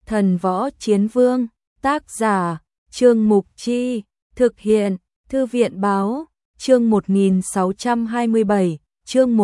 Thần Võ Chiến Vương, tác giả, Trương Mục Chi, thực hiện, Thư viện Báo, chương 1627, chương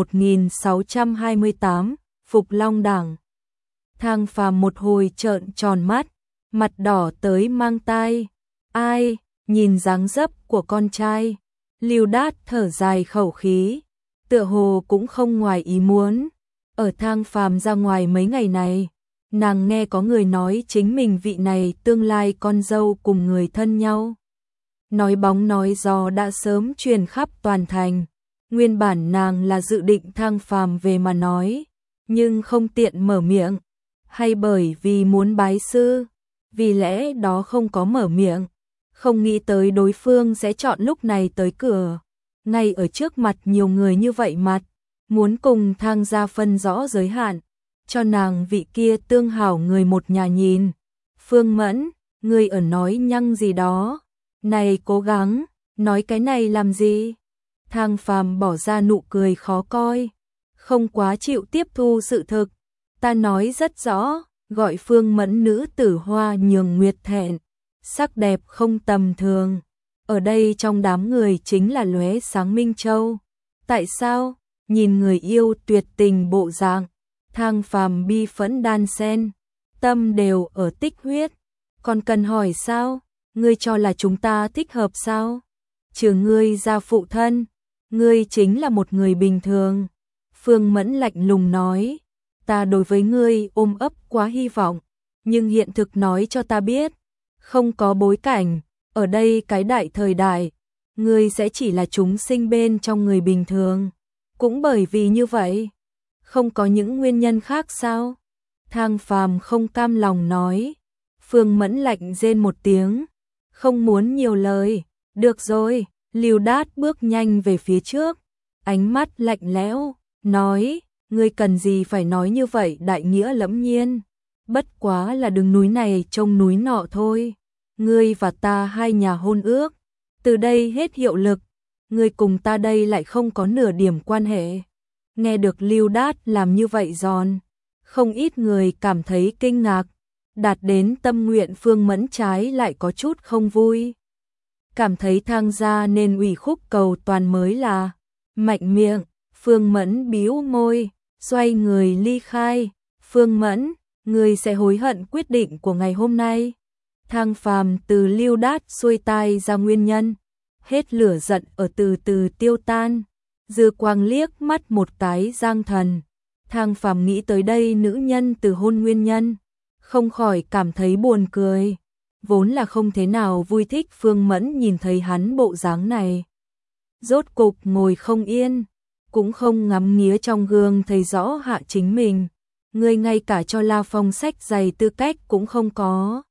1628, Phục Long Đảng. Thang Phàm một hồi trợn tròn mắt, mặt đỏ tới mang tai. Ai, nhìn dáng dấp của con trai, Lưu Đát thở dài khẩu khí, tựa hồ cũng không ngoài ý muốn. Ở Thang Phàm ra ngoài mấy ngày này, nàng nghe có người nói chính mình vị này tương lai con dâu cùng người thân nhau. Nói bóng nói gió đã sớm truyền khắp toàn thành. Nguyên bản nàng là dự định Thang Phàm về mà nói, nhưng không tiện mở miệng, hay bởi vì muốn bái sư, vì lẽ đó không có mở miệng. Không nghĩ tới đối phương sẽ chọn lúc này tới cửa, ngay ở trước mặt nhiều người như vậy mặt, muốn cùng Thang gia phân rõ giới hạn, cho nàng vị kia tương hảo người một nhà nhìn. Phương Mẫn, ngươi ở nói nhăng gì đó, này cố gắng, nói cái này làm gì? Thang Phàm bỏ ra nụ cười khó coi, không quá chịu tiếp thu sự thực. Ta nói rất rõ, gọi Phương Mẫn nữ tử hoa nhường nguyệt thẹn, sắc đẹp không tầm thường. Ở đây trong đám người chính là lóe sáng Minh Châu. Tại sao? Nhìn người yêu tuyệt tình bộ dạng, Thang Phàm bi phẫn đan sen, tâm đều ở tích huyết. Còn cần hỏi sao? Ngươi cho là chúng ta thích hợp sao? Trừ ngươi ra phụ thân, ngươi chính là một người bình thường. Phương Mẫn lạnh lùng nói, ta đối với ngươi ôm ấp quá hy vọng, nhưng hiện thực nói cho ta biết, không có bối cảnh, ở đây cái đại thời đại, ngươi sẽ chỉ là chúng sinh bên trong người bình thường. Cũng bởi vì như vậy, không có những nguyên nhân khác sao? Thang Phàm không cam lòng nói. Phương Mẫn lạnh rên một tiếng, không muốn nhiều lời. Được rồi, Lưu Đát bước nhanh về phía trước, ánh mắt lạnh lẽo, nói, ngươi cần gì phải nói như vậy đại nghĩa lẫm nhiên, bất quá là đứng núi này trông núi nọ thôi. Ngươi và ta hai nhà hôn ước, từ đây hết hiệu lực, ngươi cùng ta đây lại không có nửa điểm quan hệ. Nghe được Lưu Đát làm như vậy giòn, không ít người cảm thấy kinh ngạc, đạt đến tâm nguyện Phương Mẫn trái lại có chút không vui. Cảm thấy Thang gia nên ủy khúc cầu toàn mới là. Mạnh miệng, Phương Mẫn bĩu môi, xoay người ly khai. Phương Mẫn, ngươi sẽ hối hận quyết định của ngày hôm nay. Thang Phàm từ Lưu Đát xuôi tai ra nguyên nhân, hết lửa giận ở từ từ tiêu tan. Dư quang liếc mắt một cái Giang Thần, Thang Phàm nghĩ tới đây nữ nhân từ hôn nguyên nhân, không khỏi cảm thấy buồn cười. Vốn là không thế nào vui thích Phương Mẫn nhìn thấy hắn bộ dáng này. Rốt cục ngồi không yên, cũng không ngắm nghía trong gương thấy rõ hạ chính mình. Người ngay cả cho La Phong sách giày tư cách cũng không có.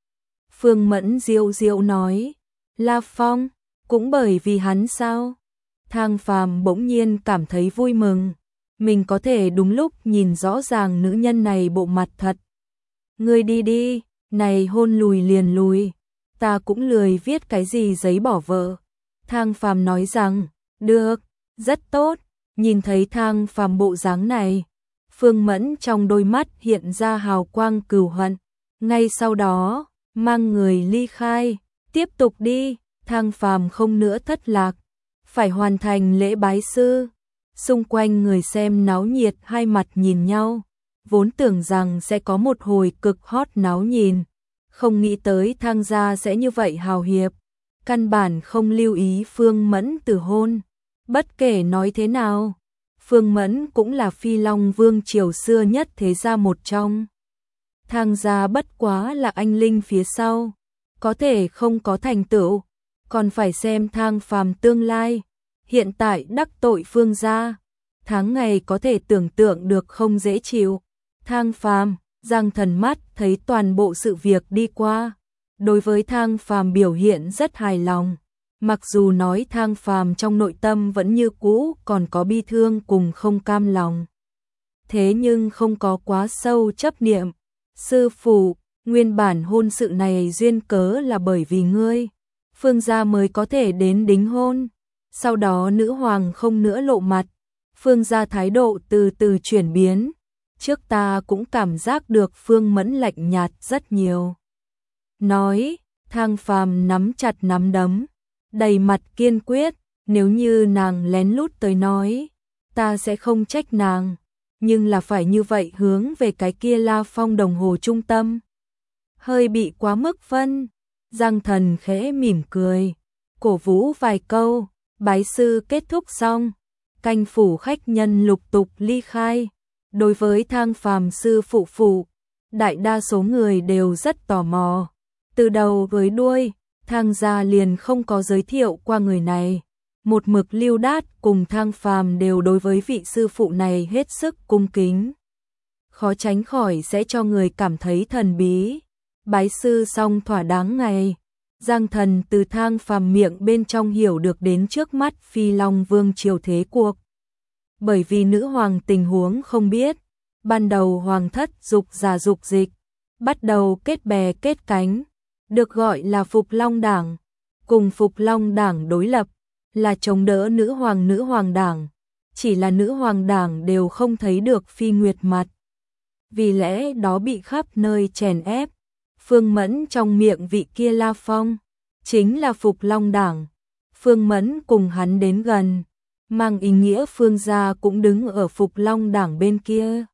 Phương Mẫn diệu diệu nói, La Phong, cũng bởi vì hắn sao? Thang Phàm bỗng nhiên cảm thấy vui mừng, mình có thể đúng lúc nhìn rõ ràng nữ nhân này bộ mặt thật. Ngươi đi đi, này hôn lùi liền lùi, ta cũng lười viết cái gì giấy bỏ vợ. Thang Phàm nói rằng, được, rất tốt. Nhìn thấy Thang Phàm bộ dáng này, Phương Mẫn trong đôi mắt hiện ra hào quang cừu hận. Ngay sau đó, mang người ly khai, tiếp tục đi. Thang Phàm không nữa thất lạc, phải hoàn thành lễ bái sư. Xung quanh người xem náo nhiệt hai mặt nhìn nhau, vốn tưởng rằng sẽ có một hồi cực hot náo nhìn, không nghĩ tới Thang gia sẽ như vậy hào hiệp, căn bản không lưu ý Phương Mẫn từ hôn. Bất kể nói thế nào, Phương Mẫn cũng là Phi Long Vương triều xưa nhất thế gia một trong. Thang gia bất quá là anh linh phía sau, có thể không có thành tựu, còn phải xem Thang Phàm tương lai. Hiện tại đắc tội Phương gia, tháng ngày có thể tưởng tượng được không dễ chịu. Thang Phàm, Giang Thần mắt thấy toàn bộ sự việc đi qua, đối với Thang Phàm biểu hiện rất hài lòng. Mặc dù nói Thang Phàm trong nội tâm vẫn như cũ còn có bi thương cùng không cam lòng, thế nhưng không có quá sâu chấp niệm. Sư phụ, nguyên bản hôn sự này duyên cớ là bởi vì ngươi, Phương gia mới có thể đến đính hôn. Sau đó nữ hoàng không nữa lộ mặt, Phương gia thái độ từ từ chuyển biến, trước ta cũng cảm giác được Phương Mẫn lạnh nhạt rất nhiều. Nói, Thang Phàm nắm chặt nắm đấm, đầy mặt kiên quyết, nếu như nàng lén lút tới nói, ta sẽ không trách nàng, nhưng là phải như vậy hướng về cái kia La Phong đồng hồ trung tâm. Hơi bị quá mức phân, Giang Thần khẽ mỉm cười, cổ vũ vài câu, bái sư kết thúc xong, canh phủ khách nhân lục tục ly khai. Đối với Thang Phàm sư phụ, đại đa số người đều rất tò mò. Từ đầu với đuôi, Thang gia liền không có giới thiệu qua người này. Một mực Lưu Đát cùng Thang Phàm đều đối với vị sư phụ này hết sức cung kính. Khó tránh khỏi sẽ cho người cảm thấy thần bí. Bái sư xong thỏa đáng ngày, Giang Thần từ Thang Phàm miệng bên trong hiểu được đến trước mắt Phi Long Vương triều thế cuộc. Bởi vì nữ hoàng tình huống không biết, ban đầu hoàng thất dục giả dục dịch, bắt đầu kết bè kết cánh, được gọi là Phục Long Đảng, cùng Phục Long Đảng đối lập, là chống đỡ nữ hoàng đảng, chỉ là nữ hoàng đảng đều không thấy được Phi Nguyệt mặt. Vì lẽ đó bị khắp nơi chèn ép. Phương Mẫn trong miệng vị kia La Phong, chính là Phục Long Đảng. Phương Mẫn cùng hắn đến gần, mang ý nghĩa Phương gia cũng đứng ở Phục Long Đảng bên kia.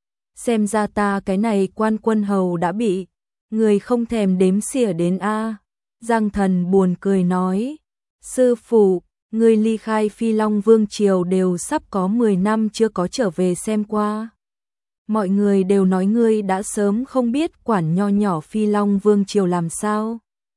Xem ra ta cái này quan quân hầu đã bị người không thèm đếm xỉa đến a. Giang Thần buồn cười nói, sư phụ, người ly khai Phi Long Vương triều đều sắp có 10 năm chưa có trở về xem qua. Mọi người đều nói ngươi đã sớm không biết quản nho nhỏ Phi Long Vương triều làm sao.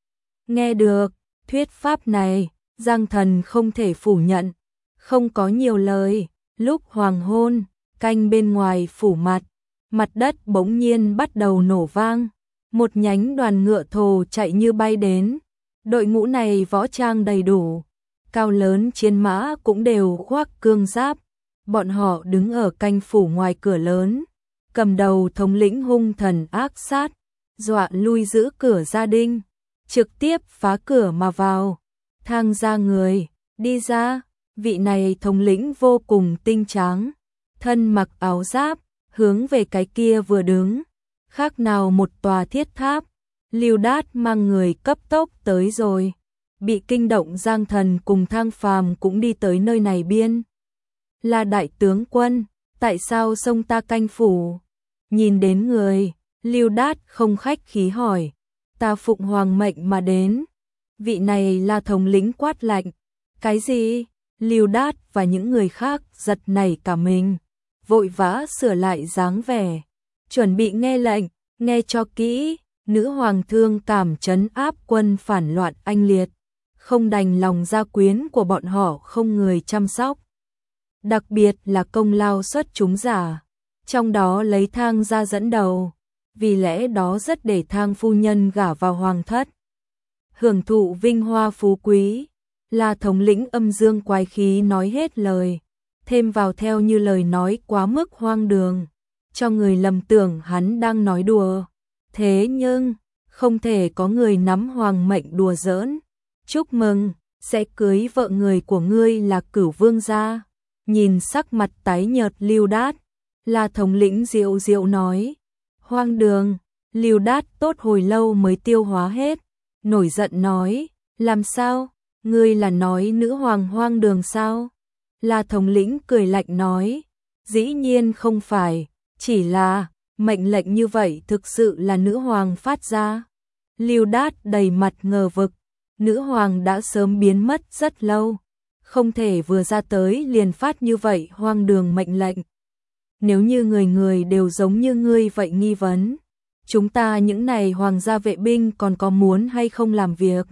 Nghe được thuyết pháp này, Giang Thần không thể phủ nhận, không có nhiều lời. Lúc hoàng hôn, canh bên ngoài phủ mặt đất bỗng nhiên bắt đầu nổ vang. Một nhánh đoàn ngựa thồ chạy như bay đến. Đội ngũ này võ trang đầy đủ, cao lớn chiến mã cũng đều khoác cương giáp. Bọn họ đứng ở canh phủ ngoài cửa lớn. Cầm đầu thống lĩnh hung thần ác sát, dọa lui giữ cửa gia đình, trực tiếp phá cửa mà vào. Thang gia người, đi ra, vị này thống lĩnh vô cùng tinh tráng, thân mặc áo giáp, hướng về cái kia vừa đứng, khác nào một tòa thiết tháp. Lưu Đát mang người cấp tốc tới rồi, bị kinh động Giang Thần cùng Thang Phàm cũng đi tới nơi này biên. Là đại tướng quân, tại sao xông ta canh phủ? Nhìn đến người, Lưu Đát không khách khí hỏi, ta phụng hoàng mệnh mà đến. Vị này là thống lĩnh quát lạnh. Cái gì? Lưu Đát và những người khác giật nảy cả mình, vội vã sửa lại dáng vẻ, chuẩn bị nghe lệnh. Nghe cho kỹ, nữ hoàng thương cảm trấn áp quân phản loạn anh liệt, không đành lòng gia quyến của bọn họ không người chăm sóc. Đặc biệt là công lao xuất chúng giả, trong đó lấy Thang gia dẫn đầu, vì lẽ đó rất để Thang phu nhân gả vào hoàng thất, hưởng thụ vinh hoa phú quý. Là thống lĩnh âm dương quái khí nói hết lời, thêm vào theo như lời nói quá mức hoang đường, cho người lầm tưởng hắn đang nói đùa. Thế nhưng, không thể có người nắm hoàng mệnh đùa giỡn. Chúc mừng, sẽ cưới vợ người của ngươi là Cửu Vương gia. Nhìn sắc mặt tái nhợt Lưu Đát, là thống lĩnh diệu diệu nói. Hoang đường, Lưu Đát tốt hồi lâu mới tiêu hóa hết, nổi giận nói, làm sao, ngươi là nói nữ hoàng hoang đường sao? Là thống lĩnh cười lạnh nói, dĩ nhiên không phải, chỉ là mệnh lệnh như vậy thực sự là nữ hoàng phát ra. Lưu Đát đầy mặt ngờ vực, nữ hoàng đã sớm biến mất rất lâu, không thể vừa ra tới liền phát như vậy hoang đường mệnh lệnh. Nếu như người người đều giống như ngươi vậy nghi vấn, chúng ta những này hoàng gia vệ binh còn có muốn hay không làm việc?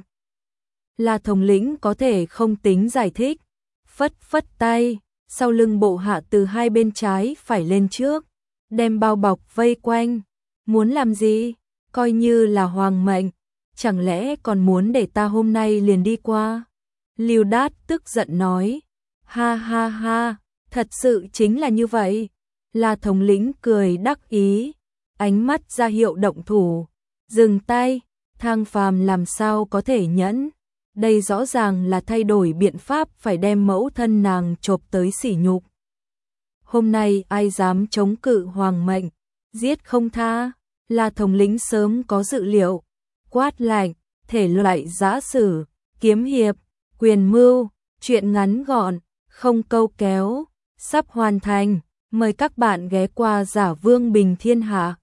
Là thống lĩnh có thể không tính giải thích, phất phất tay, sau lưng bộ hạ từ hai bên trái phải lên trước, đem bao bọc vây quanh. Muốn làm gì? Coi như là hoàng mệnh, chẳng lẽ còn muốn để ta hôm nay liền đi qua? Lưu Đát tức giận nói, ha ha ha, thật sự chính là như vậy. Là thống lĩnh cười đắc ý, ánh mắt ra hiệu động thủ, dừng tay. Thang Phàm làm sao có thể nhẫn, đây rõ ràng là thay đổi biện pháp phải đem mẫu thân nàng chộp tới sỉ nhục. Hôm nay ai dám chống cự hoàng mệnh, giết không tha, là thống lĩnh sớm có dự liệu, quát lạnh, thể loại giã sử, kiếm hiệp, quyền mưu, truyện ngắn gọn, không câu kéo, sắp hoàn thành, mời các bạn ghé qua Giả Vương Bình Thiên Hạ.